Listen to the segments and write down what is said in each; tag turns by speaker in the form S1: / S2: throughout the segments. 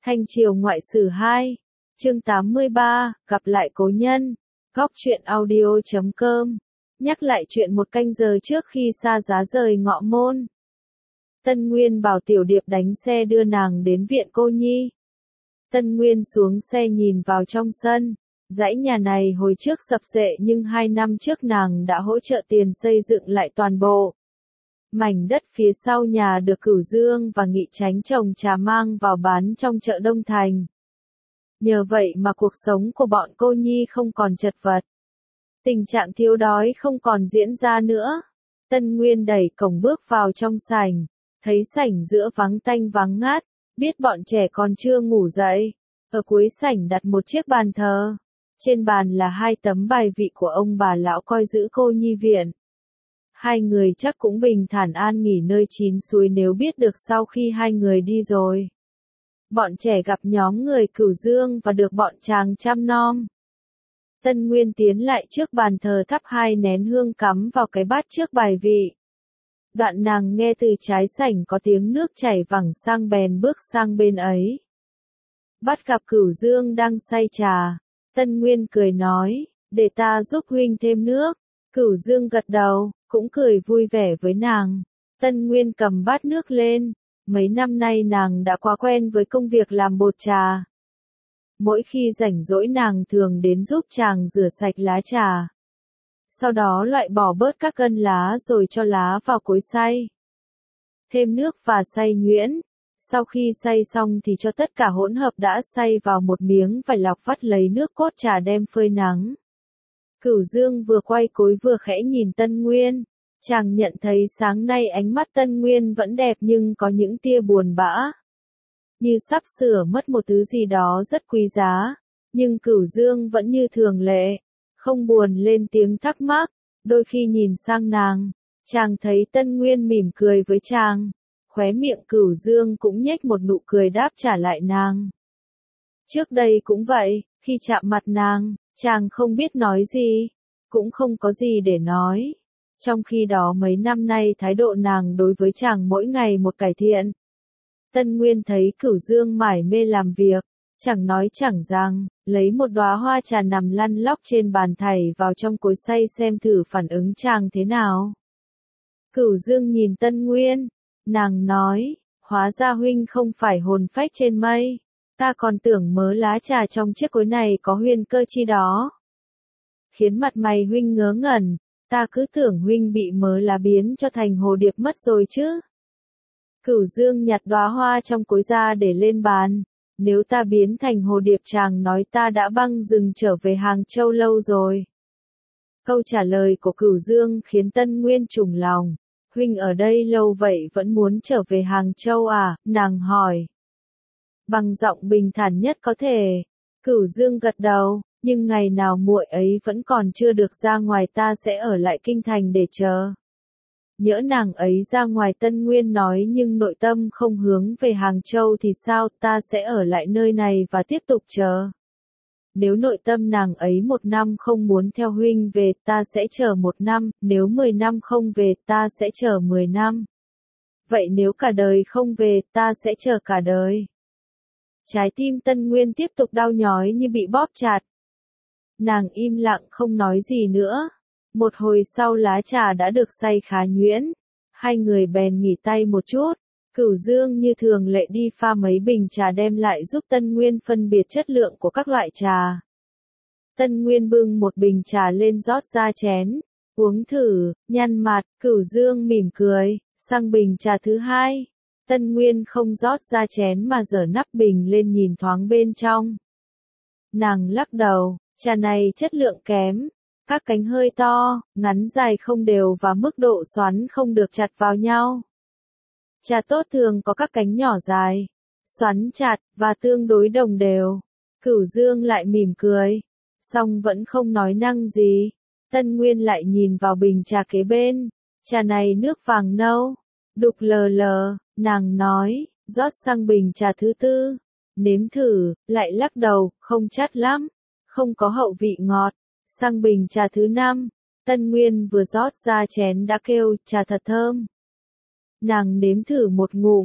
S1: Thanh Triều Ngoại Sử 2, chương 83, gặp lại cố nhân, góc truyện audio.com, nhắc lại chuyện một canh giờ trước khi xa giá rời Ngọ Môn. Tân Nguyên bảo Tiểu Điệp đánh xe đưa nàng đến viện cô nhi. Tân Nguyên xuống xe nhìn vào trong sân, dãy nhà này hồi trước sập xệ nhưng 2 năm trước nàng đã hỗ trợ tiền xây dựng lại toàn bộ. Mảnh đất phía sau nhà được Cửu Dương và Nghị Chánh trồng trà mang vào bán trong chợ Đông Thành. Nhờ vậy mà cuộc sống của bọn cô nhi không còn chật vật. Tình trạng thiếu đói không còn diễn ra nữa. Tân Nguyên đẩy cổng bước vào trong sảnh, thấy sảnh giữa vắng tanh vắng ngát, biết bọn trẻ còn chưa ngủ dậy. Ở cuối sảnh đặt một chiếc bàn thờ. Trên bàn là 2 tấm bài vị của ông bà lão coi giữ cô nhi viện. 2 người chắc cũng bình thản an nghỉ nơi chín suối nếu biết được sau khi 2 người đi rồi. Bọn trẻ gặp nhóm người Cửu Dương và được bọn chàng chăm nom. Tân Nguyên tiến lại trước bàn thờ thắp 2 nén hương cắm vào cái bát trước bài vị. Đoạn nàng nghe từ trái sảnh có tiếng nước chảy vẳng sang bèn bước sang bên ấy. Bắt gặp Cửu Dương đang say trà. Tân Nguyên cười nói, để ta giúp huynh thêm nước. Cửu Dương gật đầu, cũng cười vui vẻ với nàng. Tân Nguyên cầm bát nước lên. Mấy năm nay nàng đã quá quen với công việc làm bột trà. Mỗi khi rảnh rỗi nàng thường đến giúp chàng rửa sạch lá trà. Sau đó loại bỏ bớt các gân lá rồi cho lá vào cối xay. Thêm nước và xay nhuyễn. Sau khi xay xong thì cho tất cả hỗn hợp đã xay vào một miếng vải lọc vắt lấy nước cốt trà đem phơi nắng. Cửu Dương vừa quay cối vừa khẽ nhìn Tân Nguyên. Chàng nhận thấy sáng nay ánh mắt Tân Nguyên vẫn đẹp nhưng có những tia buồn bã. Như sắp sửa mất một thứ gì đó rất quý giá. Nhưng Cửu Dương vẫn như thường lệ. Không buồn lên tiếng thắc mắc. Đôi khi nhìn sang nàng. Chàng thấy Tân Nguyên mỉm cười với chàng. Khóe miệng Cửu Dương cũng nhếch một nụ cười đáp trả lại nàng. Trước đây cũng vậy, khi chạm mặt nàng, chàng không biết nói gì. Cũng không có gì để nói. Trong khi đó mấy năm nay thái độ nàng đối với chàng mỗi ngày một cải thiện. Tân Nguyên thấy Cửu Dương mải mê làm việc, chẳng nói chẳng rằng, lấy một đóa hoa trà nằm lăn lóc trên bàn thảy vào trong cối xay xem thử phản ứng chàng thế nào. Cửu Dương nhìn Tân Nguyên, nàng nói, hóa ra huynh không phải hồn phách trên mây, ta còn tưởng mớ lá trà trong chiếc cối này có huyền cơ chi đó. Khiến mặt mày huynh ngớ ngẩn. Ta cứ tưởng huynh bị mớ lá biến cho thành hồ điệp mất rồi chứ. Cửu Dương nhặt đóa hoa trong cối ra để lên bàn. Nếu ta biến thành hồ điệp chàng nói ta đã băng rừng trở về Hàng Châu lâu rồi. Câu trả lời của Cửu Dương khiến Tân Nguyên trùng lòng. Huynh ở đây lâu vậy vẫn muốn trở về Hàng Châu à? Nàng hỏi. Bằng giọng bình thản nhất có thể. Cửu Dương gật đầu. Nhưng ngày nào muội ấy vẫn còn chưa được ra ngoài ta sẽ ở lại kinh thành để chờ. Nhỡ nàng ấy ra ngoài Tân Nguyên nói nhưng nội tâm không hướng về Hàng Châu thì sao, ta sẽ ở lại nơi này và tiếp tục chờ. Nếu nội tâm nàng ấy 1 năm không muốn theo huynh về ta sẽ chờ 1 năm, nếu 10 năm không về ta sẽ chờ 10 năm. Vậy nếu cả đời không về ta sẽ chờ cả đời. Trái tim Tân Nguyên tiếp tục đau nhói như bị bóp chặt. Nàng im lặng không nói gì nữa. Một hồi sau lá trà đã được xay khá nhuyễn. 2 người bèn nghỉ tay một chút. Cửu Dương như thường lệ đi pha mấy bình trà đem lại giúp Tân Nguyên phân biệt chất lượng của các loại trà. Tân Nguyên bưng một bình trà lên rót ra chén. Uống thử, nhăn mặt, Cửu Dương mỉm cười, sang bình trà thứ 2. Tân Nguyên không rót ra chén mà giở nắp bình lên nhìn thoáng bên trong. Nàng lắc đầu. Trà này chất lượng kém, các cánh hơi to, ngắn dài không đều và mức độ xoắn không được chặt vào nhau. Trà tốt thường có các cánh nhỏ dài, xoắn chặt và tương đối đồng đều. Cửu Dương lại mỉm cười, song vẫn không nói năng gì. Tân Nguyên lại nhìn vào bình trà kế bên, trà này nước vàng nâu, đục lờ lờ, nàng nói, rót sang bình trà thứ 4, nếm thử, lại lắc đầu, không chát lắm. Không có hậu vị ngọt. Sang bình trà thứ 5, Tân Nguyên vừa rót ra chén đã kêu, trà thật thơm. Nàng nếm thử một ngụm,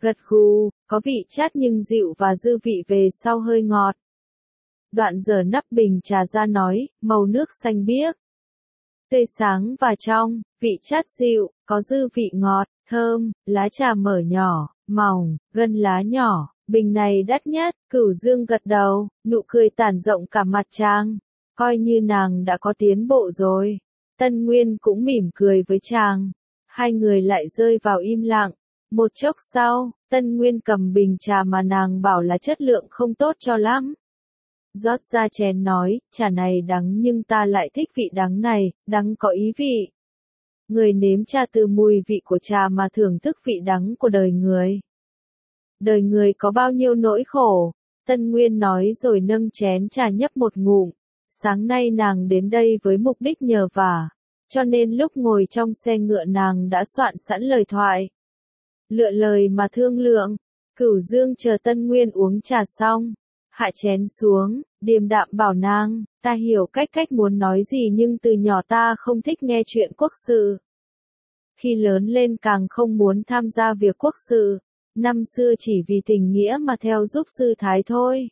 S1: gật gù, có vị chát nhưng dịu và dư vị về sau hơi ngọt. Đoạn giở nắp bình trà ra nói, màu nước xanh biếc, tươi sáng và trong, vị chát dịu, có dư vị ngọt, thơm, lá trà mở nhỏ, mỏng, gân lá nhỏ, bình này đắt nhất. Cửu Dương gật đầu, nụ cười tản rộng cả mặt chàng, coi như nàng đã có tiến bộ rồi. Tân Nguyên cũng mỉm cười với chàng, hai người lại rơi vào im lặng. Một chốc sau, Tân Nguyên cầm bình trà mà nàng bảo là chất lượng không tốt cho lắm, rót ra chén nói, trà này đắng nhưng ta lại thích vị đắng này, đắng có ý vị. Người nếm trà từ mùi vị của trà mà thưởng thức vị đắng của đời người. Đời người có bao nhiêu nỗi khổ, Tân Nguyên nói rồi nâng chén trà nhấp một ngụm. Sáng nay nàng đến đây với mục đích nhờ vả, cho nên lúc ngồi trong xe ngựa nàng đã soạn sẵn lời thoại. Lựa lời mà thương lượng. Cửu Dương chờ Tân Nguyên uống trà xong, hạ chén xuống, điềm đạm bảo nàng, ta hiểu cách muốn nói gì nhưng từ nhỏ ta không thích nghe chuyện quốc sự. Khi lớn lên càng không muốn tham gia việc quốc sự, năm xưa chỉ vì tình nghĩa mà theo giúp sư thái thôi.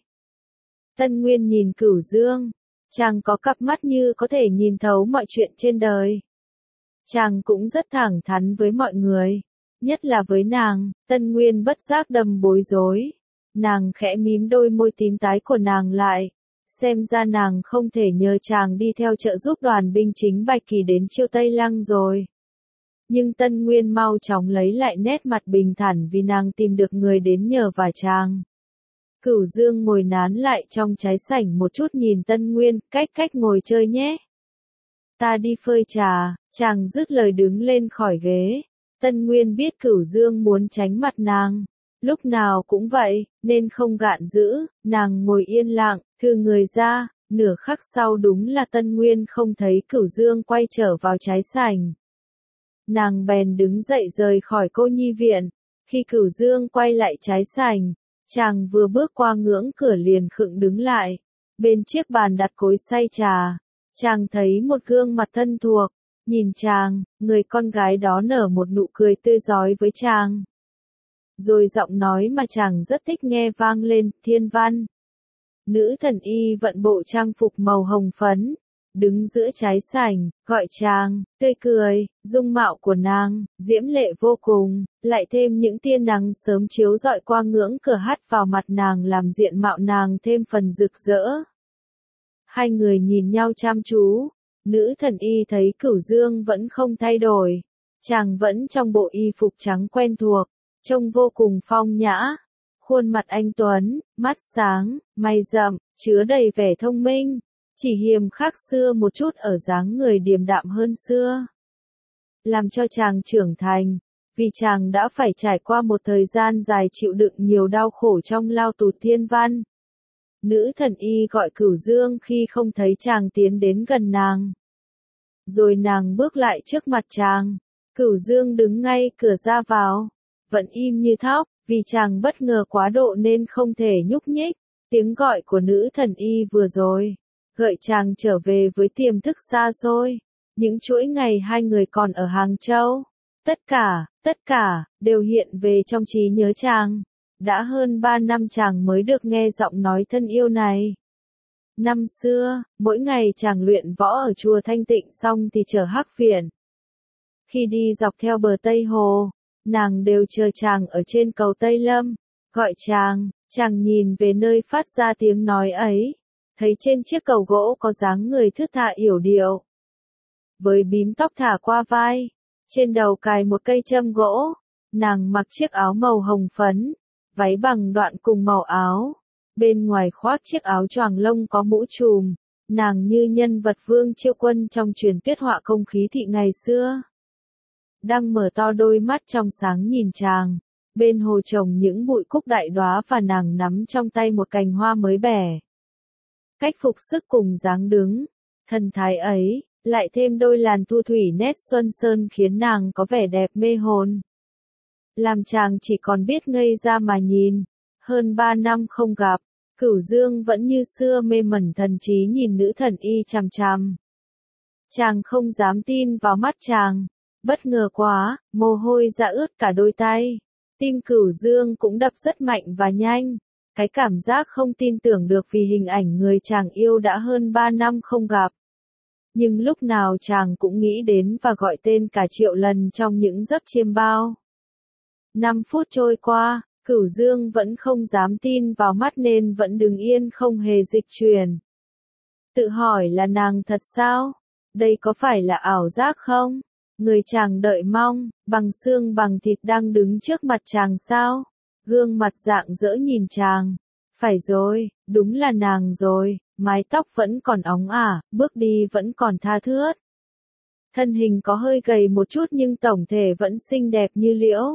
S1: Tân Nguyên nhìn Cửu Dương, chàng có cặp mắt như có thể nhìn thấu mọi chuyện trên đời. Chàng cũng rất thẳng thắn với mọi người, nhất là với nàng. Tân Nguyên bất giác đầm bối rối. Nàng khẽ mím đôi môi tím tái của nàng lại, xem ra nàng không thể nhờ chàng đi theo trợ giúp đoàn binh chính Bạch Kỳ đến Chiêu Tây Lăng rồi. Nhưng Tân Nguyên mau chóng lấy lại nét mặt bình thản vì nàng tìm được người đến nhờ vả chàng. Cửu Dương ngồi nán lại trong trái sảnh một chút nhìn Tân Nguyên, cách ngồi chơi nhé. Ta đi phơi trà. Chàng dứt lời đứng lên khỏi ghế. Tân Nguyên biết Cửu Dương muốn tránh mặt nàng, lúc nào cũng vậy, nên không gạn giữ, nàng ngồi yên lặng, thư người ra. Nửa khắc sau đúng là Tân Nguyên không thấy Cửu Dương quay trở vào trái sảnh. Nàng bèn đứng dậy rời khỏi cô nhi viện. Khi Cửu Dương quay lại trái sảnh, chàng vừa bước qua ngưỡng cửa liền khựng đứng lại. Bên chiếc bàn đặt cối xay trà, chàng thấy một gương mặt thân thuộc. Nhìn chàng, người con gái đó nở một nụ cười tươi rói với chàng. Rồi giọng nói mà chàng rất thích nghe vang lên, thiên văn. Nữ thần y vận bộ trang phục màu hồng phấn, đứng giữa trái sảnh, gọi chàng, tươi cười, dung mạo của nàng, diễm lệ vô cùng, lại thêm những tia nắng sớm chiếu rọi qua ngưỡng cửa hắt vào mặt nàng làm diện mạo nàng thêm phần rực rỡ. Hai người nhìn nhau chăm chú, nữ thần y thấy Cửu Dương vẫn không thay đổi, chàng vẫn trong bộ y phục trắng quen thuộc, trông vô cùng phong nhã. Khuôn mặt anh tuấn, mắt sáng, mày rậm, chứa đầy vẻ thông minh, chỉ hiềm khác xưa một chút ở dáng người điềm đạm hơn xưa. Làm cho chàng trưởng thành, vì chàng đã phải trải qua một thời gian dài chịu đựng nhiều đau khổ trong lao tù thiên văn. Nữ thần y gọi Cửu Dương khi không thấy chàng tiến đến gần nàng. Rồi nàng bước lại trước mặt chàng. Cửu Dương đứng ngay cửa ra vào, vẫn im như thóc, vì chàng bất ngờ quá độ nên không thể nhúc nhích. Tiếng gọi của nữ thần y vừa rồi gợi chàng trở về với tiềm thức xa xôi. Những chuỗi ngày hai người còn ở Hàng Châu. Tất cả, đều hiện về trong trí nhớ chàng. Đã hơn 3 năm chàng mới được nghe giọng nói thân yêu này. Năm xưa, mỗi ngày chàng luyện võ ở chùa Thanh Tịnh xong thì chở Hắc Viễn. Khi đi dọc theo bờ Tây Hồ, nàng đều chờ chàng ở trên cầu Tây Lâm, gọi chàng nhìn về nơi phát ra tiếng nói ấy, thấy trên chiếc cầu gỗ có dáng người thướt tha yểu điệu. Với bím tóc thả qua vai, trên đầu cài một cây châm gỗ, nàng mặc chiếc áo màu hồng phấn, váy bằng đoạn cùng màu áo. Bên ngoài khoác chiếc áo choàng lông có mũ trùm, nàng như nhân vật Vương Chiêu Quân trong truyền thuyết họa công khí thị ngày xưa. Đang mở to đôi mắt trong sáng nhìn chàng, bên hồ trồng những bụi cúc đại đóa và nàng nắm trong tay một cành hoa mới bẻ. Cách phục sức cùng dáng đứng, thần thái ấy, lại thêm đôi làn thu thủy nét xuân sơn khiến nàng có vẻ đẹp mê hồn. Làm chàng chỉ còn biết ngây ra mà nhìn. Hơn 3 năm không gặp, Cửu Dương vẫn như xưa mê mẩn thần trí nhìn nữ thần y chằm chằm. Chàng không dám tin vào mắt chàng. Bất ngờ quá, mồ hôi ra ướt cả đôi tay. Tim Cửu Dương cũng đập rất mạnh và nhanh. Cái cảm giác không tin tưởng được vì hình ảnh người chàng yêu đã hơn 3 năm không gặp. Nhưng lúc nào chàng cũng nghĩ đến và gọi tên cả triệu lần trong những giấc chiêm bao. 5 phút trôi qua, Cửu Dương vẫn không dám tin vào mắt nên vẫn đứng yên không hề dịch chuyển. Tự hỏi là nàng thật sao? Đây có phải là ảo giác không? Người chàng đợi mong, bằng xương bằng thịt đang đứng trước mặt chàng sao? Gương mặt rạng rỡ nhìn chàng. Phải rồi, đúng là nàng rồi, mái tóc vẫn còn óng ả, bước đi vẫn còn tha thướt. Thân hình có hơi gầy một chút nhưng tổng thể vẫn xinh đẹp như liễu.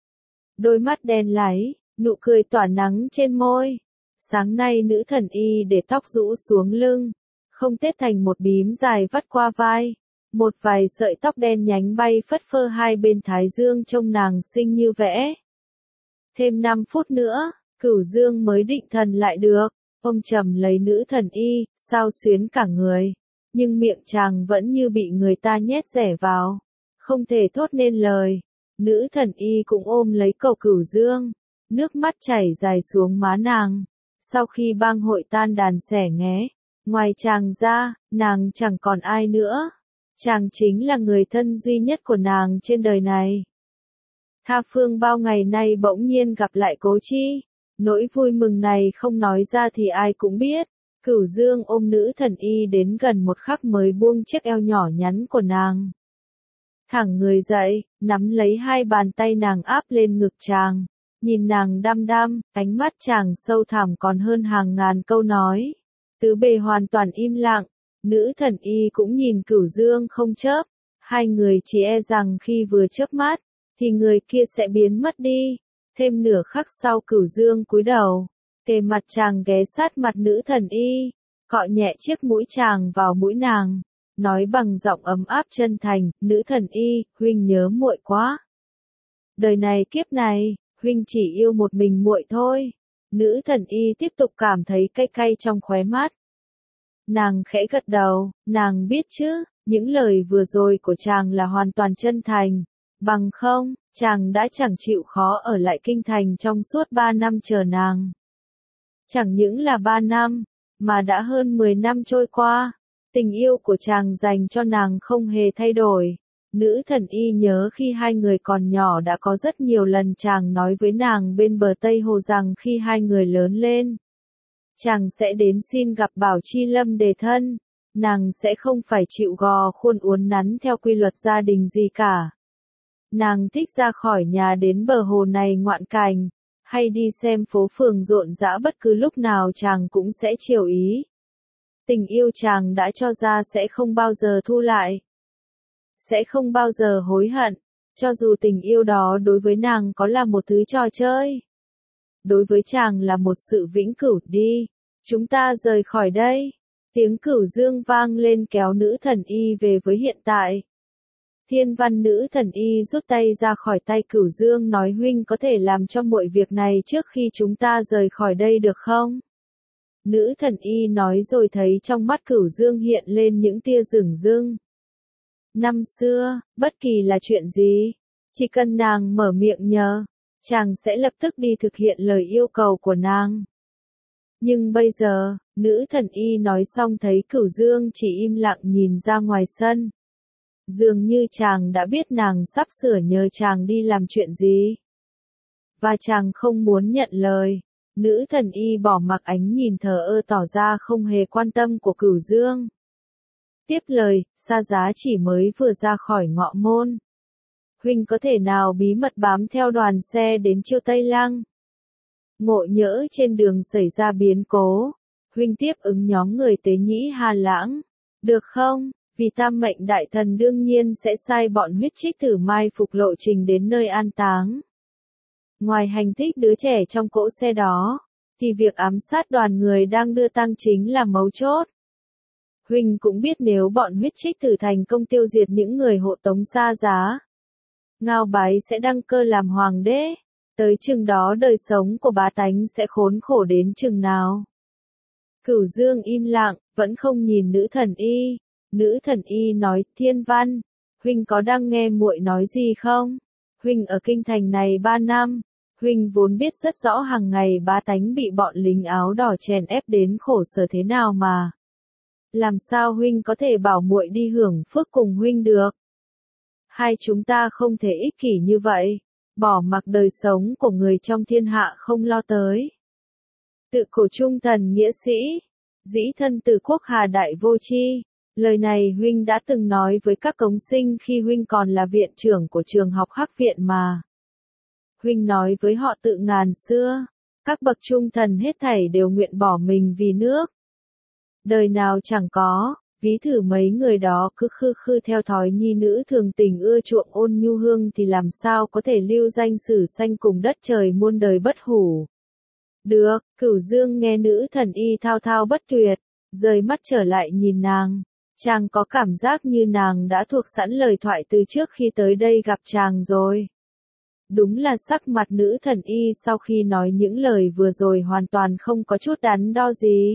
S1: Đôi mắt đen láy, nụ cười tỏa nắng trên môi. Sáng nay nữ thần y để tóc rũ xuống lưng, không tết thành một bím dài vắt qua vai. Một vài sợi tóc đen nhánh bay phất phơ hai bên thái dương trông nàng xinh như vẽ. Thêm 5 phút nữa, Cửu Dương mới định thần lại được, ôm chầm lấy nữ thần y, sao xuyến cả người. Nhưng miệng chàng vẫn như bị người ta nhét rẻ vào, không thể thốt nên lời. Nữ thần y cũng ôm lấy cậu Cửu Dương, nước mắt chảy dài xuống má nàng. Sau khi bang hội tan đàn xẻ nghé, ngoài chàng ra, nàng chẳng còn ai nữa. Chàng chính là người thân duy nhất của nàng trên đời này. Tha phương bao ngày nay bỗng nhiên gặp lại Cố Chi. Nỗi vui mừng này không nói ra thì ai cũng biết. Cửu Dương ôm nữ thần y đến gần một khắc mới buông chiếc eo nhỏ nhắn của nàng. Thẳng người dậy, nắm lấy hai bàn tay nàng áp lên ngực chàng. Nhìn nàng đăm đăm, ánh mắt chàng sâu thẳm còn hơn hàng ngàn câu nói. Tứ bề hoàn toàn im lặng. Nữ thần y cũng nhìn Cửu Dương không chớp. Hai người chỉ e rằng khi vừa chớp mắt, thì người kia sẽ biến mất đi. Thêm nửa khắc sau Cửu Dương cúi đầu, kề mặt chàng ghé sát mặt nữ thần y, cọ nhẹ chiếc mũi chàng vào mũi nàng, nói bằng giọng ấm áp chân thành, nữ thần y, huynh nhớ muội quá. Đời này kiếp này, huynh chỉ yêu một mình muội thôi. Nữ thần y tiếp tục cảm thấy cay cay trong khóe mắt. Nàng khẽ gật đầu, nàng biết chứ, những lời vừa rồi của chàng là hoàn toàn chân thành. Bằng không, chàng đã chẳng chịu khó ở lại kinh thành trong suốt 3 năm chờ nàng. Chẳng những là 3 năm, mà đã hơn 10 năm trôi qua, tình yêu của chàng dành cho nàng không hề thay đổi. Nữ thần y nhớ khi hai người còn nhỏ đã có rất nhiều lần chàng nói với nàng bên bờ Tây Hồ rằng khi hai người lớn lên, chàng sẽ đến xin gặp Bảo Chi Lâm đề thân, nàng sẽ không phải chịu gò khuôn uốn nắn theo quy luật gia đình gì cả. Nàng thích ra khỏi nhà đến bờ hồ này ngoạn cảnh, hay đi xem phố phường rộn rã bất cứ lúc nào chàng cũng sẽ chiều ý. Tình yêu chàng đã cho ra sẽ không bao giờ thu lại. Sẽ không bao giờ hối hận, cho dù tình yêu đó đối với nàng có là một thứ trò chơi. Đối với chàng là một sự vĩnh cửu đi. Chúng ta rời khỏi đây. Tiếng Cửu Dương vang lên kéo nữ thần y về với hiện tại. Thiên văn nữ thần y rút tay ra khỏi tay Cửu Dương nói huynh có thể làm cho muội việc này trước khi chúng ta rời khỏi đây được không? Nữ thần y nói rồi thấy trong mắt Cửu Dương hiện lên những tia rừng rưng. Năm xưa, bất kỳ là chuyện gì, chỉ cần nàng mở miệng nhờ, chàng sẽ lập tức đi thực hiện lời yêu cầu của nàng. Nhưng bây giờ, nữ thần y nói xong thấy Cửu Dương chỉ im lặng nhìn ra ngoài sân. Dường như chàng đã biết nàng sắp sửa nhờ chàng đi làm chuyện gì. Và chàng không muốn nhận lời. Nữ thần y bỏ mặc ánh nhìn thờ ơ tỏ ra không hề quan tâm của Cửu Dương. Tiếp lời, Sa Giá chỉ mới vừa ra khỏi ngọ môn. Huynh có thể nào bí mật bám theo đoàn xe đến Chiêu Tây Lăng? Ngộ nhỡ trên đường xảy ra biến cố, huynh tiếp ứng nhóm người Tế Nhĩ Hà Lãng. Được không? Vì Tam Mệnh Đại Thần đương nhiên sẽ sai bọn huyết trích thử mai phục lộ trình đến nơi an táng. Ngoài hành thích đứa trẻ trong cỗ xe đó, thì việc ám sát đoàn người đang đưa tang chính là mấu chốt. Huynh cũng biết nếu bọn huyết trích thử thành công tiêu diệt những người hộ tống Sa Giá, Ngao Bái sẽ đăng cơ làm hoàng đế. Tới chừng đó đời sống của bá tánh sẽ khốn khổ đến chừng nào. Cửu Dương im lặng, vẫn không nhìn nữ thần y. Nữ thần y nói, Thiên Văn, huynh có đang nghe muội nói gì không? Huynh ở kinh thành này 3 năm, Huynh vốn biết rất rõ hàng ngày bá tánh bị bọn lính áo đỏ chèn ép đến khổ sở thế nào mà. Làm sao huynh có thể bảo muội đi hưởng phước cùng huynh được? Hai chúng ta không thể ích kỷ như vậy, bỏ mặc đời sống của người trong thiên hạ không lo tới. Tự cổ trung thần nghĩa sĩ, dĩ thân từ quốc hà đại vô chi. Lời này huynh đã từng nói với các cống sinh khi huynh còn là viện trưởng của trường học Hắc viện mà. Huynh nói với họ tự ngàn xưa, các bậc trung thần hết thảy đều nguyện bỏ mình vì nước. Đời nào chẳng có, ví thử mấy người đó cứ khư khư theo thói nhi nữ thường tình ưa chuộng ôn nhu hương thì làm sao có thể lưu danh sử sanh cùng đất trời muôn đời bất hủ. Được, Cửu Dương nghe nữ thần y thao thao bất tuyệt, rời mắt trở lại nhìn nàng. Chàng có cảm giác như nàng đã thuộc sẵn lời thoại từ trước khi tới đây gặp chàng rồi. Đúng là sắc mặt nữ thần y sau khi nói những lời vừa rồi hoàn toàn không có chút đắn đo gì.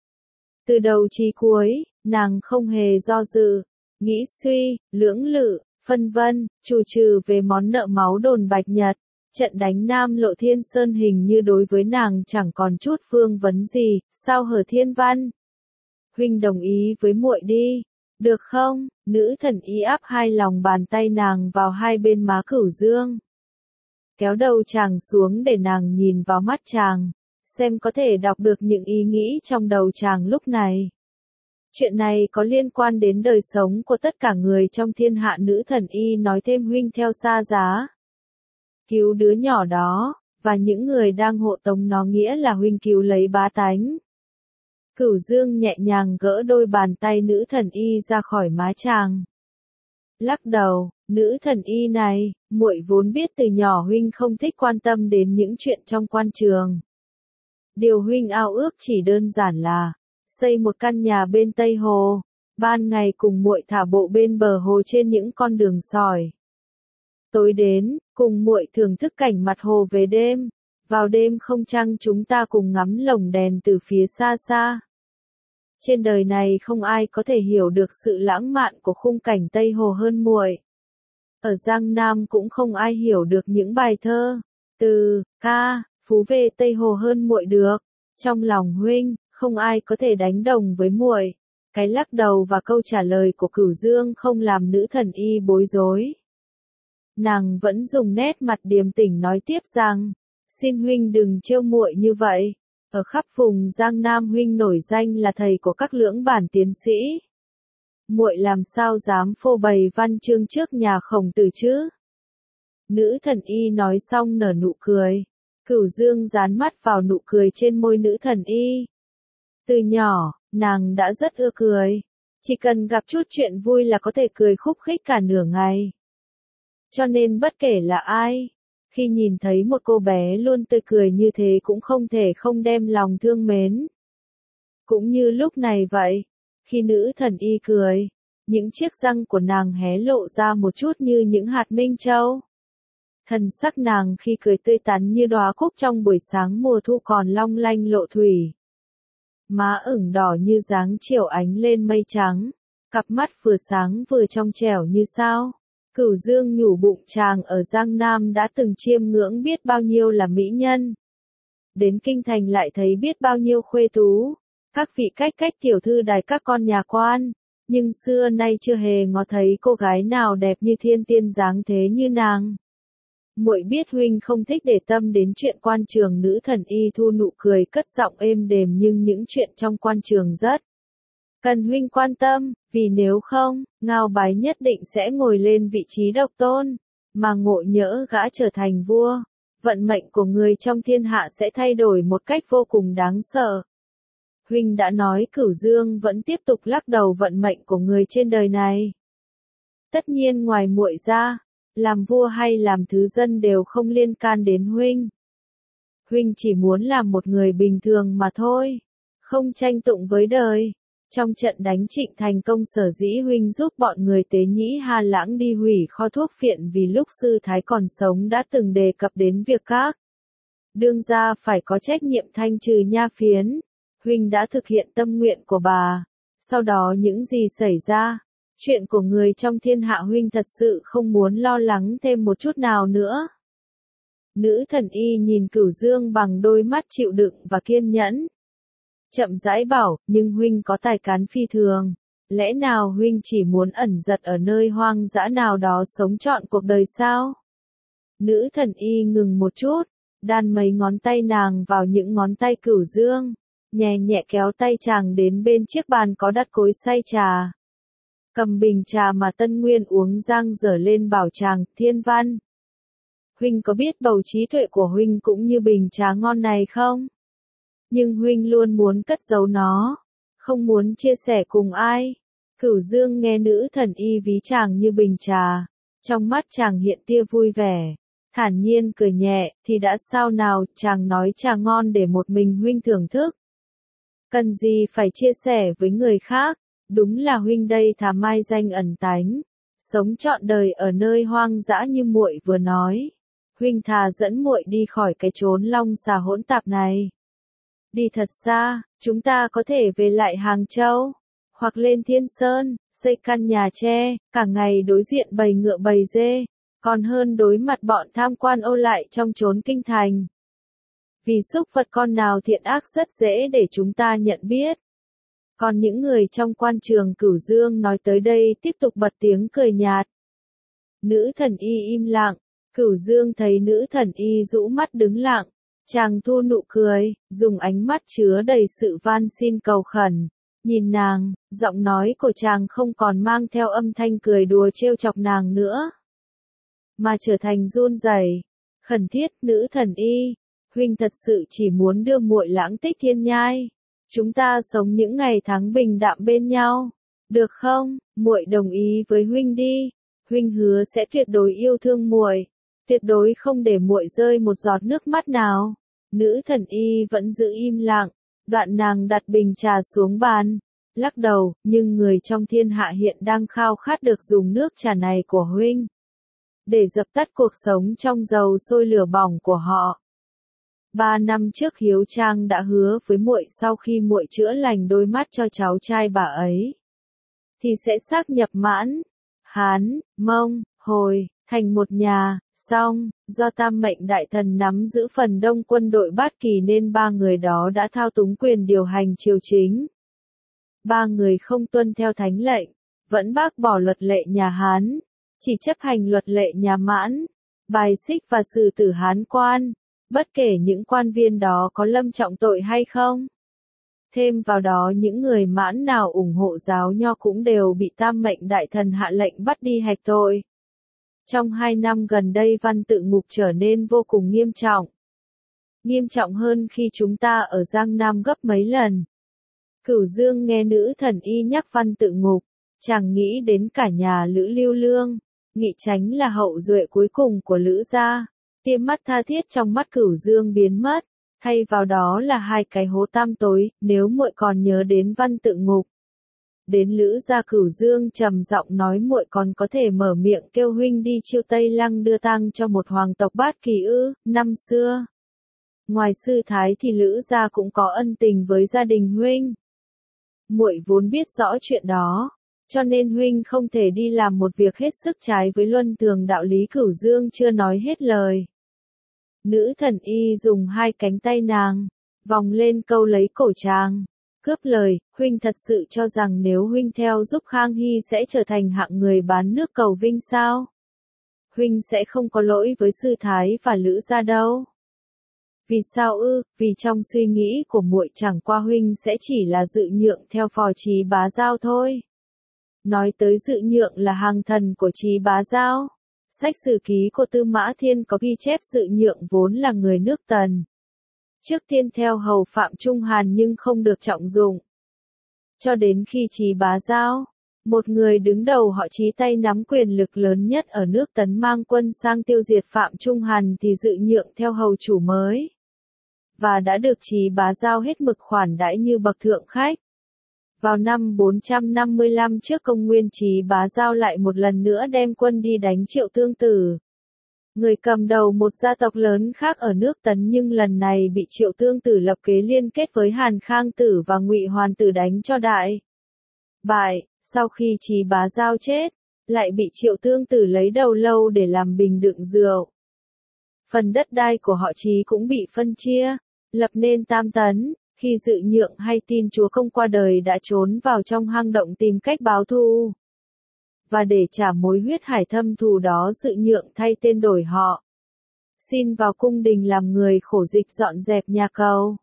S1: Từ đầu chí cuối, nàng không hề do dự, nghĩ suy, lưỡng lự, phân vân, trù trừ về món nợ máu đồn Bạch Nhật. Trận đánh Nam Lộ Thiên Sơn hình như đối với nàng chẳng còn chút vương vấn gì, sao hở Thiên Văn? Huynh đồng ý với muội đi, được không? Nữ thần y áp hai lòng bàn tay nàng vào hai bên má Cửu Dương. Kéo đầu chàng xuống để nàng nhìn vào mắt chàng, xem có thể đọc được những ý nghĩ trong đầu chàng lúc này. Chuyện này có liên quan đến đời sống của tất cả người trong thiên hạ. Nữ thần y nói thêm huynh theo xa giá. Cứu đứa nhỏ đó, và những người đang hộ tống nó nghĩa là huynh cứu lấy bá tánh. Cửu Dương nhẹ nhàng gỡ đôi bàn tay nữ thần y ra khỏi má chàng. Lắc đầu, nữ thần y này, muội vốn biết từ nhỏ huynh không thích quan tâm đến những chuyện trong quan trường. Điều huynh ao ước chỉ đơn giản là xây một căn nhà bên Tây Hồ, ban ngày cùng muội thả bộ bên bờ hồ trên những con đường sỏi. Tối đến, cùng muội thưởng thức cảnh mặt hồ về đêm, vào đêm không trăng chúng ta cùng ngắm lồng đèn từ phía xa xa. Trên đời này không ai có thể hiểu được sự lãng mạn của khung cảnh Tây Hồ hơn muội. Ở Giang Nam cũng không ai hiểu được những bài thơ, từ, ca, phú về Tây Hồ hơn muội được. Trong lòng huynh, không ai có thể đánh đồng với muội. Cái lắc đầu và câu trả lời của Cửu Dương không làm nữ thần y bối rối. Nàng vẫn dùng nét mặt điềm tĩnh nói tiếp rằng, xin huynh đừng trêu muội như vậy. Ở khắp vùng Giang Nam huynh nổi danh là thầy của các lưỡng bản tiến sĩ. Muội làm sao dám phô bày văn chương trước nhà Khổng Tử chứ? Nữ thần y nói xong nở nụ cười. Cửu Dương dán mắt vào nụ cười trên môi nữ thần y. Từ nhỏ, nàng đã rất ưa cười. Chỉ cần gặp chút chuyện vui là có thể cười khúc khích cả nửa ngày. Cho nên bất kể là ai, khi nhìn thấy một cô bé luôn tươi cười như thế cũng không thể không đem lòng thương mến. Cũng như lúc này vậy, khi nữ thần y cười, những chiếc răng của nàng hé lộ ra một chút như những hạt minh châu. Thần sắc nàng khi cười tươi tắn như đóa cúc trong buổi sáng mùa thu còn long lanh lộ thủy. Má ửng đỏ như dáng chiều ánh lên mây trắng, cặp mắt vừa sáng vừa trong trẻo như sao. Cửu Dương nhủ bụng chàng ở Giang Nam đã từng chiêm ngưỡng biết bao nhiêu là mỹ nhân. Đến kinh thành lại thấy biết bao nhiêu khuê tú, các vị cách tiểu thư đài các con nhà quan, nhưng xưa nay chưa hề ngó thấy cô gái nào đẹp như thiên tiên dáng thế như nàng. Muội biết huynh không thích để tâm đến chuyện quan trường. Nữ thần y thu nụ cười cất giọng êm đềm, nhưng những chuyện trong quan trường rất cần huynh quan tâm, vì nếu không, Ngao Bái nhất định sẽ ngồi lên vị trí độc tôn, mà Ngộ Nhỡ gã trở thành vua. Vận mệnh của người trong thiên hạ sẽ thay đổi một cách vô cùng đáng sợ. Huynh đã nói. Cửu Dương vẫn tiếp tục lắc đầu. Vận mệnh của người trên đời này, tất nhiên ngoài muội ra, làm vua hay làm thứ dân đều không liên can đến huynh. Huynh chỉ muốn làm một người bình thường mà thôi, không tranh tụng với đời. Trong trận đánh Trịnh thành công sở dĩ huynh giúp bọn người Tế Nhĩ Hà Lãng đi hủy kho thuốc phiện vì lúc sư thái còn sống đã từng đề cập đến việc các đương gia phải có trách nhiệm thanh trừ nha phiến. Huynh đã thực hiện tâm nguyện của bà. Sau đó những gì xảy ra, chuyện của người trong thiên hạ huynh thật sự không muốn lo lắng thêm một chút nào nữa. Nữ thần y nhìn Cửu Dương bằng đôi mắt chịu đựng và kiên nhẫn. Chậm rãi bảo, nhưng huynh có tài cán phi thường. Lẽ nào huynh chỉ muốn ẩn giật ở nơi hoang dã nào đó sống trọn cuộc đời sao? Nữ thần y ngừng một chút, đan mấy ngón tay nàng vào những ngón tay Cửu Dương, nhẹ nhẹ kéo tay chàng đến bên chiếc bàn có đặt cối xay trà. Cầm bình trà mà Tân Nguyên uống giang dở lên bảo chàng, Thiên Văn. Huynh có biết bầu trí tuệ của huynh cũng như bình trà ngon này không? Nhưng huynh luôn muốn cất giấu nó, không muốn chia sẻ cùng ai. Cửu Dương nghe nữ thần y ví chàng như bình trà, trong mắt chàng hiện tia vui vẻ, thản nhiên cười nhẹ, thì đã sao nào, chàng nói trà ngon để một mình huynh thưởng thức. Cần gì phải chia sẻ với người khác, đúng là huynh đây thà mai danh ẩn tánh, sống trọn đời ở nơi hoang dã như muội vừa nói. Huynh thà dẫn muội đi khỏi cái chốn long xà hỗn tạp này. Đi thật xa, chúng ta có thể về lại Hàng Châu, hoặc lên Thiên Sơn, xây căn nhà tre, cả ngày đối diện bầy ngựa bầy dê, còn hơn đối mặt bọn tham quan ô lại trong chốn kinh thành. Vì súc vật con nào thiện ác rất dễ để chúng ta nhận biết. Còn những người trong quan trường Cửu Dương nói tới đây tiếp tục bật tiếng cười nhạt. Nữ thần y im lặng, Cửu Dương thấy nữ thần y rũ mắt đứng lặng, chàng thu nụ cười, dùng ánh mắt chứa đầy sự van xin cầu khẩn, nhìn nàng, giọng nói của chàng không còn mang theo âm thanh cười đùa trêu chọc nàng nữa, mà trở thành run rẩy, khẩn thiết, nữ thần y, huynh thật sự chỉ muốn đưa muội lãng tích thiên nhai, chúng ta sống những ngày tháng bình đạm bên nhau, được không? Muội đồng ý với huynh đi, huynh hứa sẽ tuyệt đối yêu thương muội, tuyệt đối không để muội rơi một giọt nước mắt nào. Nữ thần y vẫn giữ im lặng, đoạn nàng đặt bình trà xuống bàn, lắc đầu, nhưng người trong thiên hạ hiện đang khao khát được dùng nước trà này của huynh, để dập tắt cuộc sống trong dầu sôi lửa bỏng của họ. 3 năm trước Hiếu Trang đã hứa với muội sau khi muội chữa lành đôi mắt cho cháu trai bà ấy, thì sẽ xác nhập Mãn, Hán, Mông, Hồi, thành một nhà, song, do Tam Mệnh Đại Thần nắm giữ phần đông quân đội Bát Kỳ nên 3 người đó đã thao túng quyền điều hành triều chính. 3 người không tuân theo thánh lệnh, vẫn bác bỏ luật lệ nhà Hán, chỉ chấp hành luật lệ nhà Mãn, bài xích và xử tử Hán quan, bất kể những quan viên đó có lâm trọng tội hay không. Thêm vào đó những người Mãn nào ủng hộ giáo Nho cũng đều bị Tam Mệnh Đại Thần hạ lệnh bắt đi hạch tội. Trong 2 năm gần đây văn tự ngục trở nên vô cùng nghiêm trọng. Nghiêm trọng hơn khi chúng ta ở Giang Nam gấp mấy lần. Cửu Dương nghe nữ thần y nhắc văn tự ngục, chàng nghĩ đến cả nhà Lữ Lưu Lương, Nghị Chánh là hậu duệ cuối cùng của Lữ gia. Tia mắt tha thiết trong mắt Cửu Dương biến mất, thay vào đó là 2 cái hố tăm tối, nếu muội còn nhớ đến văn tự ngục. Đến Lữ gia Cửu Dương trầm giọng nói muội còn có thể mở miệng kêu huynh đi chiêu Tây Lăng đưa tang cho một hoàng tộc Bát Kỳ ư? Năm xưa, ngoài sư thái thì Lữ gia cũng có ân tình với gia đình huynh. Muội vốn biết rõ chuyện đó, cho nên huynh không thể đi làm một việc hết sức trái với luân thường đạo lý. Cửu Dương chưa nói hết lời, nữ thần y dùng 2 cánh tay nàng vòng lên câu lấy cổ chàng, cướp lời, huynh thật sự cho rằng nếu huynh theo giúp Khang Hy sẽ trở thành hạng người bán nước cầu vinh sao? Huynh sẽ không có lỗi với sư thái và Lữ gia đâu. Vì sao ư? Vì trong suy nghĩ của muội chẳng qua huynh sẽ chỉ là dự nhượng theo phò Trí Bá Giao thôi. Nói tới dự nhượng là hàng thần của Trí Bá Giao. Sách sử ký của Tư Mã Thiên có ghi chép dự nhượng vốn là người nước Tần. Trước tiên theo hầu Phạm Trung Hàn nhưng không được trọng dụng. Cho đến khi Trí Bá Giao, một người đứng đầu họ Trí tay nắm quyền lực lớn nhất ở nước Tấn mang quân sang tiêu diệt Phạm Trung Hàn thì dự nhượng theo hầu chủ mới. Và đã được Trí Bá Giao hết mực khoản đãi như bậc thượng khách. Vào năm 455 trước công nguyên Trí Bá Giao lại một lần nữa đem quân đi đánh Triệu Tương Tử. Người cầm đầu một gia tộc lớn khác ở nước Tấn nhưng lần này bị Triệu Tương Tử lập kế liên kết với Hàn Khang Tử và Ngụy Hoàn Tử đánh cho đại bại, sau khi Trí Bá Giao chết, lại bị Triệu Tương Tử lấy đầu lâu để làm bình đựng rượu. Phần đất đai của họ Trí cũng bị phân chia, lập nên tam tấn. Khi Dự Nhượng hay tin chúa công qua đời đã trốn vào trong hang động tìm cách báo thù. Và để trả mối huyết hải thâm thù đó, Dự Nhượng thay tên đổi họ. Xin vào cung đình làm người khổ dịch dọn dẹp nhà cầu.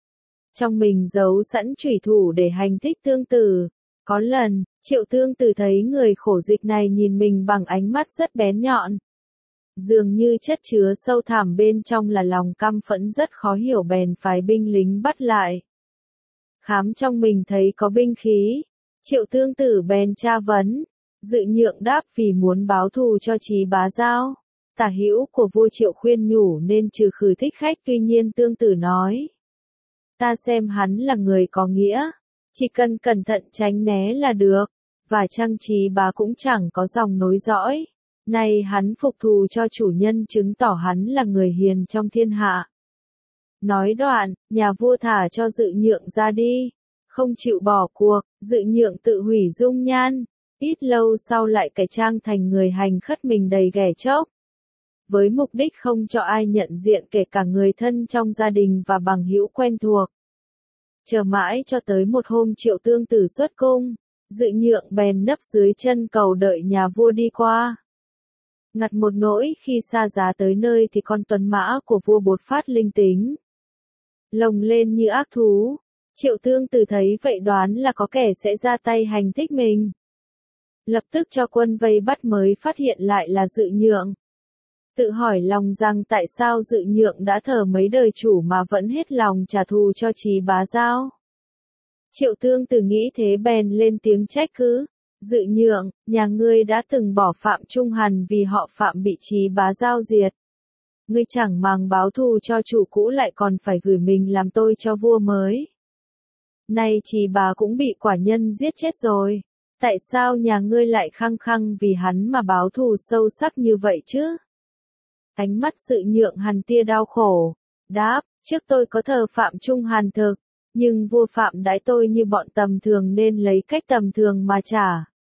S1: Trong mình giấu sẵn chủy thủ để hành thích Tương Tử. Có lần, Triệu Tương Tử thấy người khổ dịch này nhìn mình bằng ánh mắt rất bén nhọn. Dường như chất chứa sâu thẳm bên trong là lòng căm phẫn rất khó hiểu, bèn phái binh lính bắt lại. Khám trong mình thấy có binh khí. Triệu Tương Tử bèn tra vấn. Dự Nhượng đáp vì muốn báo thù cho Trí Bá Giao. Tả hữu của vua Triệu khuyên nhủ nên trừ khử thích khách, tuy nhiên Tương Tử nói. Ta xem hắn là người có nghĩa. Chỉ cần cẩn thận tránh né là được. Và Trang Trí Bá cũng chẳng có dòng nối dõi. Nay hắn phục thù cho chủ nhân chứng tỏ hắn là người hiền trong thiên hạ. Nói đoạn, nhà vua thả cho Dự Nhượng ra đi. Không chịu bỏ cuộc, Dự Nhượng tự hủy dung nhan. Ít lâu sau lại cải trang thành người hành khất mình đầy ghẻ chốc. Với mục đích không cho ai nhận diện, kể cả người thân trong gia đình và bằng hữu quen thuộc. Chờ mãi cho tới một hôm Triệu Tương Tử xuất cung, Dự Nhượng bèn nấp dưới chân cầu đợi nhà vua đi qua. Ngặt một nỗi khi xa giá tới nơi thì con tuấn mã của vua bột phát linh tính. Lồng lên như ác thú. Triệu Tương Tử thấy vậy đoán là có kẻ sẽ ra tay hành thích mình. Lập tức cho quân vây bắt mới phát hiện lại là Dự Nhượng. Tự hỏi lòng rằng tại sao Dự Nhượng đã thờ mấy đời chủ mà vẫn hết lòng trả thù cho Trí Bá Giao. Triệu Tương Tử nghĩ thế bèn lên tiếng trách cứ. Dự Nhượng, nhà ngươi đã từng bỏ Phạm Trung Hàn vì họ Phạm bị Trí Bá Giao diệt. Ngươi chẳng màng báo thù cho chủ cũ lại còn phải gửi mình làm tôi cho vua mới. Nay Trí Bá cũng bị quả nhân giết chết rồi. Tại sao nhà ngươi lại khăng khăng vì hắn mà báo thù sâu sắc như vậy chứ? Ánh mắt Dự Nhượng hằn tia đau khổ. Đáp, trước tôi có thờ Phạm Trung Hàn thực. Nhưng vua Phạm đãi tôi như bọn tầm thường nên lấy cách tầm thường mà trả.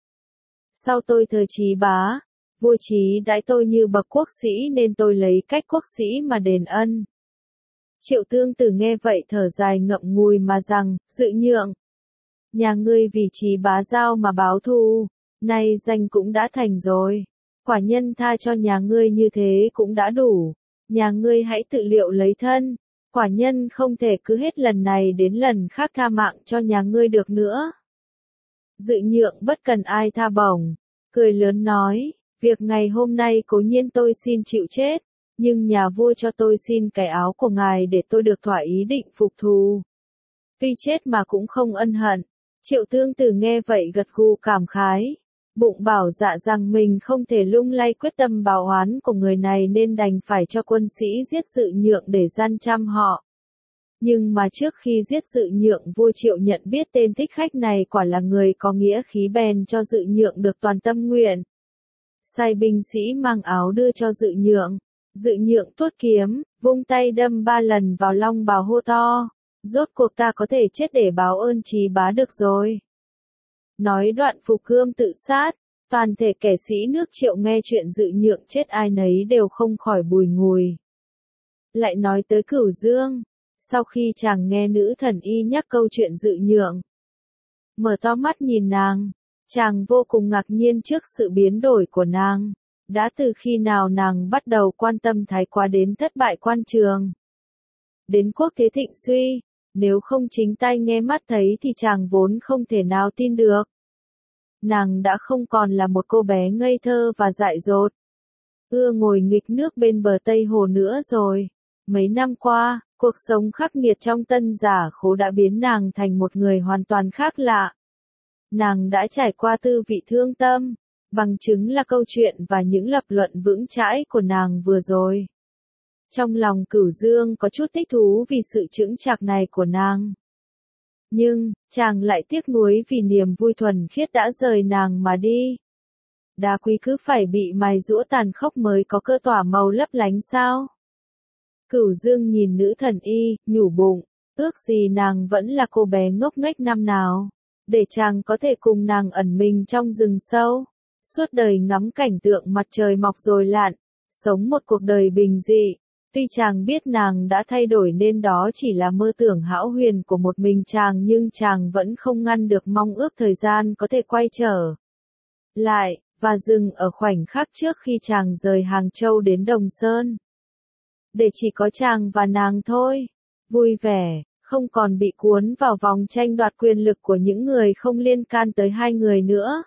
S1: Sau tôi thờ Trí Bá, vua Trí đãi tôi như bậc quốc sĩ nên tôi lấy cách quốc sĩ mà đền ân. Triệu Tương Tử nghe vậy thở dài ngậm ngùi mà rằng, Dự Nhượng, nhà ngươi vì Trí Bá Giao mà báo thù, nay danh cũng đã thành rồi. Quả nhân tha cho nhà ngươi như thế cũng đã đủ. Nhà ngươi hãy tự liệu lấy thân. Quả nhân không thể cứ hết lần này đến lần khác tha mạng cho nhà ngươi được nữa. Dự Nhượng bất cần ai tha bổng, cười lớn nói, việc ngày hôm nay cố nhiên tôi xin chịu chết, nhưng nhà vua cho tôi xin cái áo của ngài để tôi được thỏa ý định phục thù. Tuy chết mà cũng không ân hận. Triệu Tương Tử nghe vậy gật gù cảm khái. Bụng bảo dạ rằng mình không thể lung lay quyết tâm báo oán của người này nên đành phải cho quân sĩ giết Dự Nhượng để gian trăm họ. Nhưng mà trước khi giết Dự Nhượng, vua Triệu nhận biết tên thích khách này quả là người có nghĩa khí bèn cho Dự Nhượng được toàn tâm nguyện. Sai binh sĩ mang áo đưa cho Dự Nhượng. Dự Nhượng tuốt kiếm, vung tay đâm 3 lần vào long bào hô to. Rốt cuộc ta có thể chết để báo ơn Trí Bá được rồi. Nói đoạn phục gươm tự sát, toàn thể kẻ sĩ nước Triệu nghe chuyện Dự Nhượng chết ai nấy đều không khỏi bùi ngùi. Lại nói tới Cửu Dương, sau khi chàng nghe nữ thần y nhắc câu chuyện Dự Nhượng, mở to mắt nhìn nàng, chàng vô cùng ngạc nhiên trước sự biến đổi của nàng. Đã từ khi nào nàng bắt đầu quan tâm thái quá đến thất bại quan trường, đến quốc thế thịnh suy. Nếu không chính tai nghe mắt thấy thì chàng vốn không thể nào tin được. Nàng đã không còn là một cô bé ngây thơ và dại dột, ưa ngồi nghịch nước bên bờ Tây Hồ nữa rồi. Mấy năm qua, cuộc sống khắc nghiệt trong Tân Giả Khố đã biến nàng thành một người hoàn toàn khác lạ. Nàng đã trải qua tư vị thương tâm, bằng chứng là câu chuyện và những lập luận vững chãi của nàng vừa rồi. Trong lòng Cửu Dương có chút thích thú vì sự chững chạc này của nàng. Nhưng, chàng lại tiếc nuối vì niềm vui thuần khiết đã rời nàng mà đi. Đá quý cứ phải bị mài giũa tàn khốc mới có cơ tỏa màu lấp lánh sao? Cửu Dương nhìn nữ thần y, nhủ bụng, ước gì nàng vẫn là cô bé ngốc nghếch năm nào, để chàng có thể cùng nàng ẩn mình trong rừng sâu, suốt đời ngắm cảnh tượng mặt trời mọc rồi lặn, sống một cuộc đời bình dị. Tuy chàng biết nàng đã thay đổi nên đó chỉ là mơ tưởng hão huyền của một mình chàng, nhưng chàng vẫn không ngăn được mong ước thời gian có thể quay trở lại, và dừng ở khoảnh khắc trước khi chàng rời Hàng Châu đến Đồng Sơn. Để chỉ có chàng và nàng thôi. Vui vẻ, không còn bị cuốn vào vòng tranh đoạt quyền lực của những người không liên can tới hai người nữa.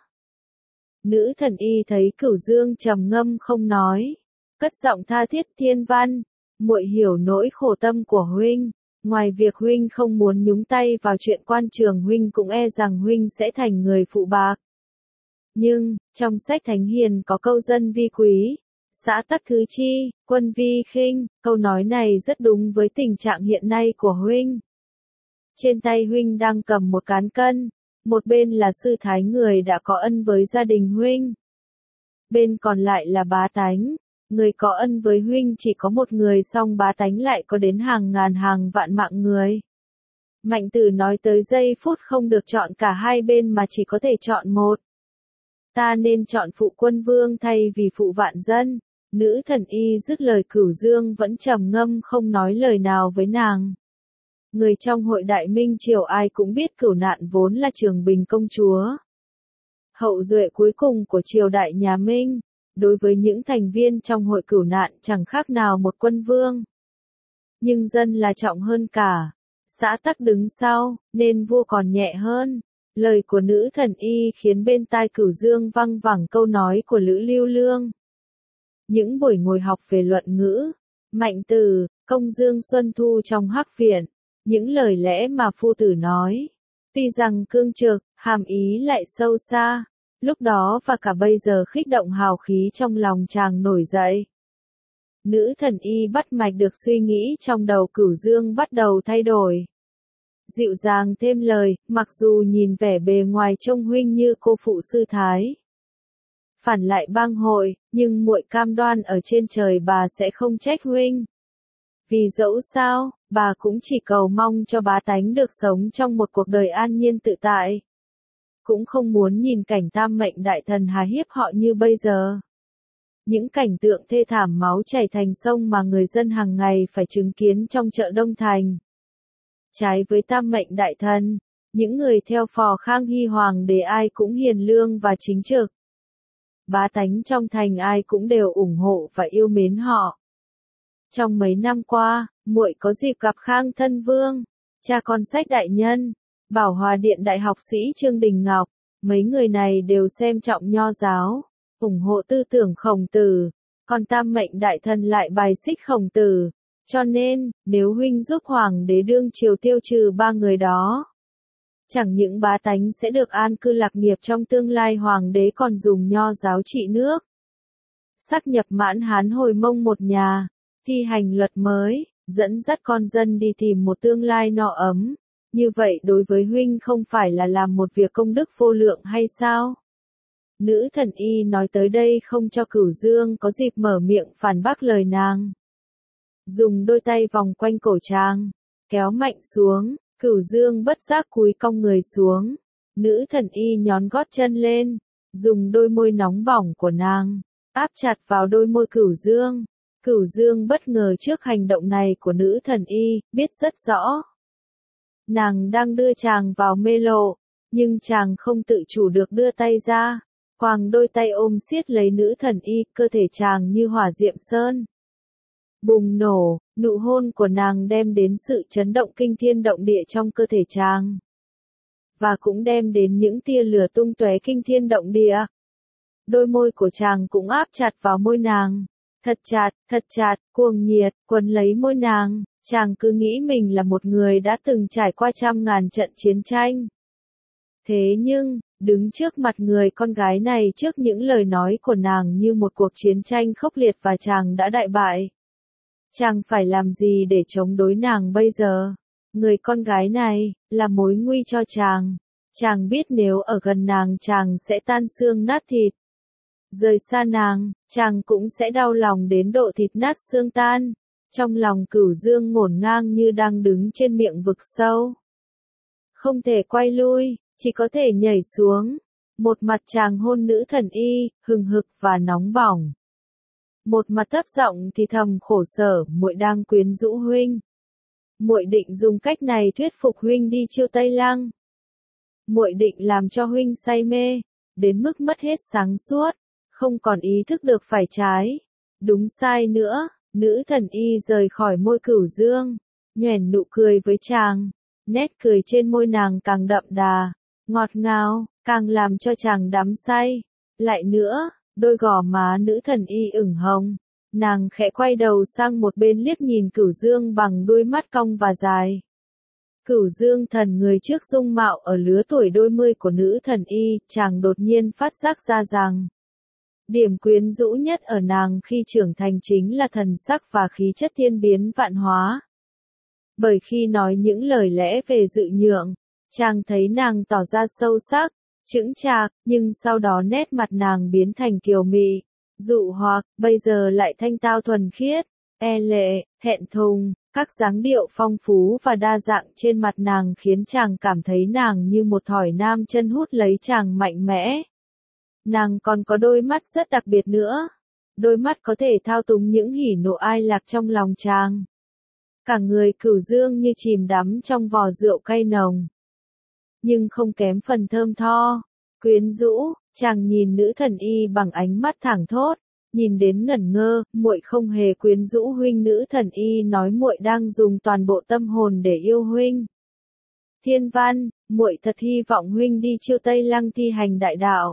S1: Nữ thần y thấy Cửu Dương trầm ngâm không nói, cất giọng tha thiết: Thiên Văn, muội hiểu nỗi khổ tâm của huynh. Ngoài việc huynh không muốn nhúng tay vào chuyện quan trường, huynh cũng e rằng huynh sẽ thành người phụ bạc. Nhưng, trong sách Thánh Hiền có câu dân vi quý, xã tắc thứ chi, quân vi khinh, câu nói này rất đúng với tình trạng hiện nay của huynh. Trên tay huynh đang cầm một cán cân, một bên là sư thái người đã có ân với gia đình huynh. Bên còn lại là bá tánh, người có ân với huynh chỉ có một người, song bá tánh lại có đến hàng ngàn hàng vạn mạng người. Mạnh Tử nói tới giây phút không được chọn cả hai bên mà chỉ có thể chọn một. Ta nên chọn phụ quân vương thay vì phụ vạn dân. Nữ thần y dứt lời, Cửu Dương vẫn trầm ngâm không nói lời nào với nàng. Người trong hội Đại Minh Triều ai cũng biết Cửu Nạn vốn là Trường Bình công chúa, hậu duệ cuối cùng của triều đại nhà Minh. Đối với những thành viên trong hội Cửu Nạn chẳng khác nào một quân vương. Nhưng dân là trọng hơn cả, xã tắc đứng sau, nên vua còn nhẹ hơn. Lời của nữ thần y khiến bên tai Cửu Dương văng vẳng câu nói của Lữ Lưu Lương. Những buổi ngồi học về luận ngữ, Mạnh Tử, Công Dương Xuân Thu trong Hắc Viện, những lời lẽ mà phu tử nói, tuy rằng cương trực, hàm ý lại sâu xa. Lúc đó và cả bây giờ khích động hào khí trong lòng chàng nổi dậy. Nữ thần y bắt mạch được suy nghĩ trong đầu Cửu Dương bắt đầu thay đổi. Dịu dàng thêm lời, mặc dù nhìn vẻ bề ngoài trông huynh như cô phụ sư thái, phản lại bang hội, nhưng muội cam đoan ở trên trời bà sẽ không trách huynh. Vì dẫu sao, bà cũng chỉ cầu mong cho bá tánh được sống trong một cuộc đời an nhiên tự tại. Cũng không muốn nhìn cảnh tam mệnh đại thần hà hiếp họ như bây giờ. Những cảnh tượng thê thảm máu chảy thành sông mà người dân hàng ngày phải chứng kiến trong chợ Đông Thành. Trái với tam mệnh đại thần, những người theo phò Khang Hy Hoàng đế ai cũng hiền lương và chính trực. Bá tánh trong thành ai cũng đều ủng hộ và yêu mến họ. Trong mấy năm qua, muội có dịp gặp Khang Thân Vương, cha con Sách đại nhân, Bảo Hòa Điện đại học sĩ Trương Đình Ngọc. Mấy người này đều xem trọng nho giáo, ủng hộ tư tưởng Khổng Tử, còn tam mệnh đại thần lại bài xích Khổng Tử. Cho nên, nếu huynh giúp hoàng đế đương triều tiêu trừ ba người đó, chẳng những bá tánh sẽ được an cư lạc nghiệp trong tương lai, hoàng đế còn dùng nho giáo trị nước. Sáp nhập Mãn Hán hồi Mông một nhà, thi hành luật mới, dẫn dắt con dân đi tìm một tương lai no ấm. Như vậy đối với huynh không phải là làm một việc công đức vô lượng hay sao? Nữ thần y nói tới đây không cho Cửu Dương có dịp mở miệng phản bác lời nàng. Dùng đôi tay vòng quanh cổ chàng, kéo mạnh xuống, Cửu Dương bất giác cúi cong người xuống. Nữ thần y nhón gót chân lên, dùng đôi môi nóng bỏng của nàng, áp chặt vào đôi môi Cửu Dương. Cửu Dương bất ngờ trước hành động này của nữ thần y, biết rất rõ. Nàng đang đưa chàng vào mê lộ, nhưng chàng không tự chủ được đưa tay ra, quàng đôi tay ôm siết lấy nữ thần y, cơ thể chàng như hỏa diệm sơn. Bùng nổ, nụ hôn của nàng đem đến sự chấn động kinh thiên động địa trong cơ thể chàng. Và cũng đem đến những tia lửa tung tóe kinh thiên động địa. Đôi môi của chàng cũng áp chặt vào môi nàng. Thật chặt, cuồng nhiệt, quấn lấy môi nàng. Chàng cứ nghĩ mình là một người đã từng trải qua trăm ngàn trận chiến tranh. Thế nhưng, đứng trước mặt người con gái này, trước những lời nói của nàng như một cuộc chiến tranh khốc liệt và chàng đã đại bại. Chàng phải làm gì để chống đối nàng bây giờ? Người con gái này, là mối nguy cho chàng. Chàng biết nếu ở gần nàng chàng sẽ tan xương nát thịt. Rời xa nàng, chàng cũng sẽ đau lòng đến độ thịt nát xương tan. Trong lòng Cửu Dương ngổn ngang như đang đứng trên miệng vực sâu. Không thể quay lui, chỉ có thể nhảy xuống. Một mặt chàng hôn nữ thần y, hừng hực và nóng bỏng. một mặt thấp giọng thì thầm khổ sở, muội đang quyến rũ huynh. Muội định dùng cách này thuyết phục huynh đi Chiêu Tây Lăng. Muội định làm cho huynh say mê, đến mức mất hết sáng suốt, không còn ý thức được phải trái, đúng sai nữa. Nữ thần y rời khỏi môi Cửu Dương, nhoẻn nụ cười với chàng, nét cười trên môi nàng càng đậm đà, ngọt ngào, càng làm cho chàng đắm say. Lại nữa, đôi gò má nữ thần y ửng hồng, nàng khẽ quay đầu sang một bên liếc nhìn Cửu Dương bằng đôi mắt cong và dài. Cửu Dương thần người trước dung mạo ở lứa tuổi đôi mươi của nữ thần y, chàng đột nhiên phát giác ra rằng điểm quyến rũ nhất ở nàng khi trưởng thành chính là thần sắc và khí chất thiên biến vạn hóa. Bởi khi nói những lời lẽ về dự nhượng, chàng thấy nàng tỏ ra sâu sắc, chững chạc, nhưng sau đó nét mặt nàng biến thành kiều mị, dụ hoặc, bây giờ lại thanh tao thuần khiết, e lệ, thẹn thùng. Các dáng điệu phong phú và đa dạng trên mặt nàng khiến chàng cảm thấy nàng như một thỏi nam chân hút lấy chàng mạnh mẽ. Nàng còn có đôi mắt rất đặc biệt nữa. Đôi mắt có thể thao túng những hỉ nộ ai lạc trong lòng chàng. Cả người Cửu Dương như chìm đắm trong vò rượu cay nồng. Nhưng không kém phần thơm tho, quyến rũ, chàng nhìn nữ thần y bằng ánh mắt thẳng thốt. Nhìn đến ngẩn ngơ, muội không hề quyến rũ huynh. Nữ thần y nói muội đang dùng toàn bộ tâm hồn để yêu huynh. Thiên Văn, muội thật hy vọng huynh đi Chiêu Tây Lăng thi hành đại đạo.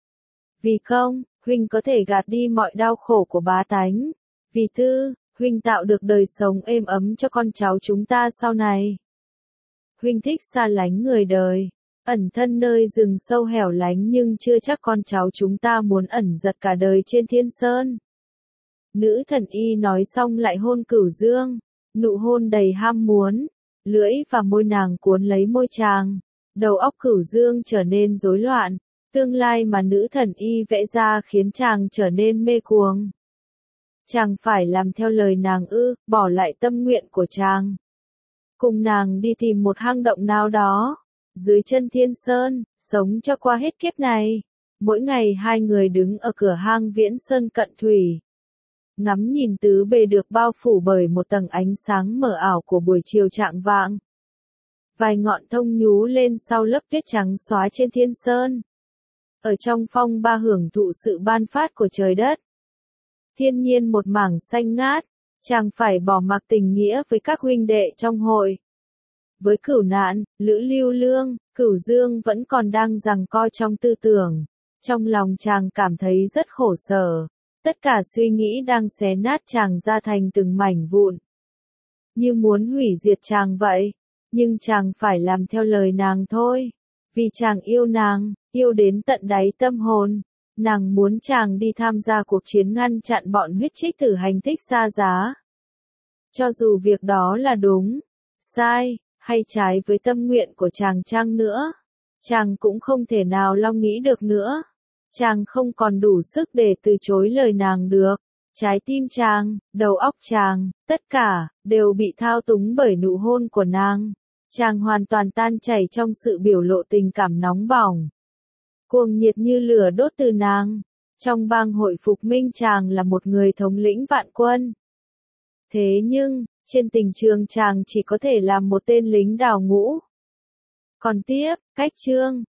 S1: Vì không, huynh có thể gạt đi mọi đau khổ của bá tánh. Vì tư, huynh tạo được đời sống êm ấm cho con cháu chúng ta sau này. Huynh thích xa lánh người đời, ẩn thân nơi rừng sâu hẻo lánh, nhưng chưa chắc con cháu chúng ta muốn ẩn giật cả đời trên thiên sơn. Nữ thần y nói xong lại hôn Cửu Dương, nụ hôn đầy ham muốn, lưỡi và môi nàng cuốn lấy môi chàng, đầu óc Cửu Dương trở nên rối loạn, tương lai mà nữ thần y vẽ ra khiến chàng trở nên mê cuồng. Chàng phải làm theo lời nàng ư, bỏ lại tâm nguyện của chàng. Cùng nàng đi tìm một hang động nào đó, dưới chân thiên sơn, sống cho qua hết kiếp này. Mỗi ngày hai người đứng ở cửa hang Viễn Sơn cận thủy, ngắm nhìn tứ bề được bao phủ bởi một tầng ánh sáng mờ ảo của buổi chiều chạng vạng. Vài ngọn thông nhú lên sau lớp tuyết trắng xóa trên thiên sơn. Ở trong phong ba hưởng thụ sự ban phát của trời đất. Thiên nhiên một mảng xanh ngát, chàng phải bỏ mặc tình nghĩa với các huynh đệ trong hội. Với Cửu Nạn, Lữ Lưu Lương, Cửu Dương vẫn còn đang giằng co trong tư tưởng. Trong lòng chàng cảm thấy rất khổ sở. Tất cả suy nghĩ đang xé nát chàng ra thành từng mảnh vụn. Như muốn hủy diệt chàng vậy. Nhưng chàng phải làm theo lời nàng thôi. Vì chàng yêu nàng, yêu đến tận đáy tâm hồn. Nàng muốn chàng đi tham gia cuộc chiến ngăn chặn bọn huyết trích thử hành thích xa giá. Cho dù việc đó là đúng, sai, hay trái với tâm nguyện của chàng chăng nữa, chàng cũng không thể nào lo nghĩ được nữa. Chàng không còn đủ sức để từ chối lời nàng được. Trái tim chàng, đầu óc chàng, tất cả, đều bị thao túng bởi nụ hôn của nàng. Chàng hoàn toàn tan chảy trong sự biểu lộ tình cảm nóng bỏng. Cuồng nhiệt như lửa đốt từ nàng. Trong bang hội phục minh chàng là một người thống lĩnh vạn quân. Thế nhưng, trên tình trường chàng chỉ có thể là một tên lính đào ngũ. Còn tiếp, cách chương.